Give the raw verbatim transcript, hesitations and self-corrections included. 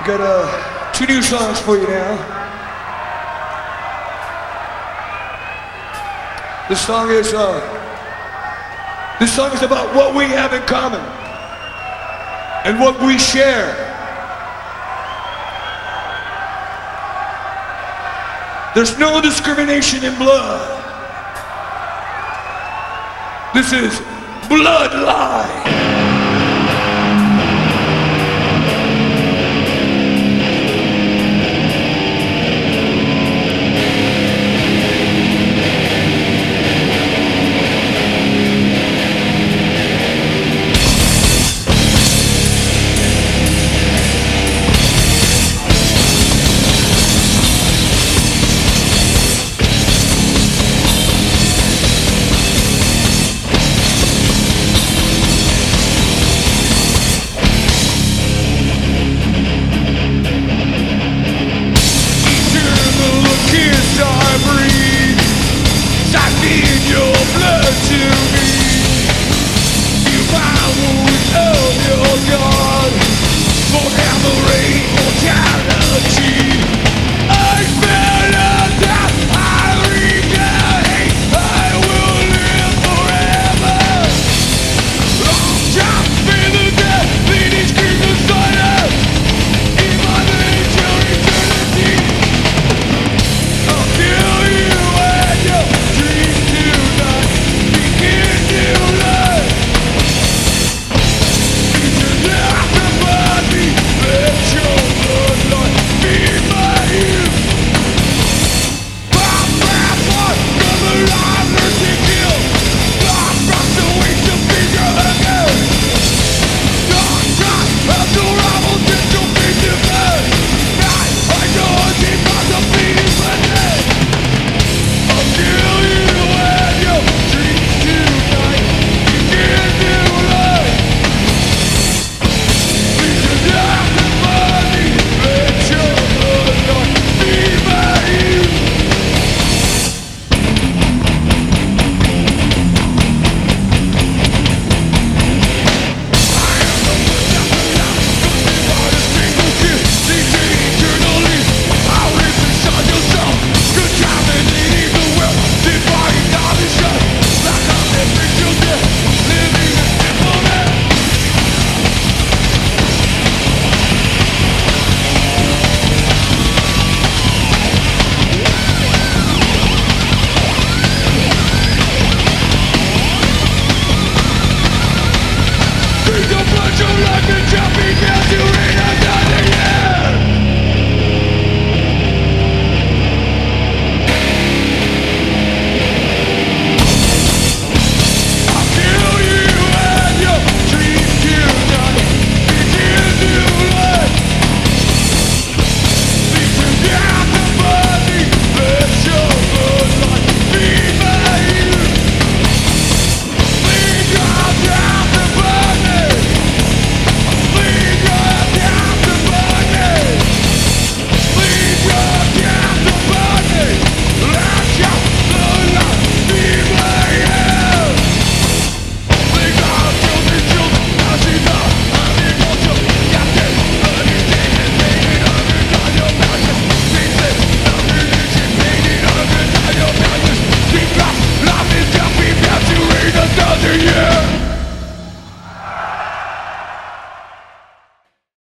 Got uh, two new songs for you now. This song is uh, this song is about what we have in common and what we share. There's no discrimination in blood. This is Bloodline. To me, you power of your God, forever reign, mortality.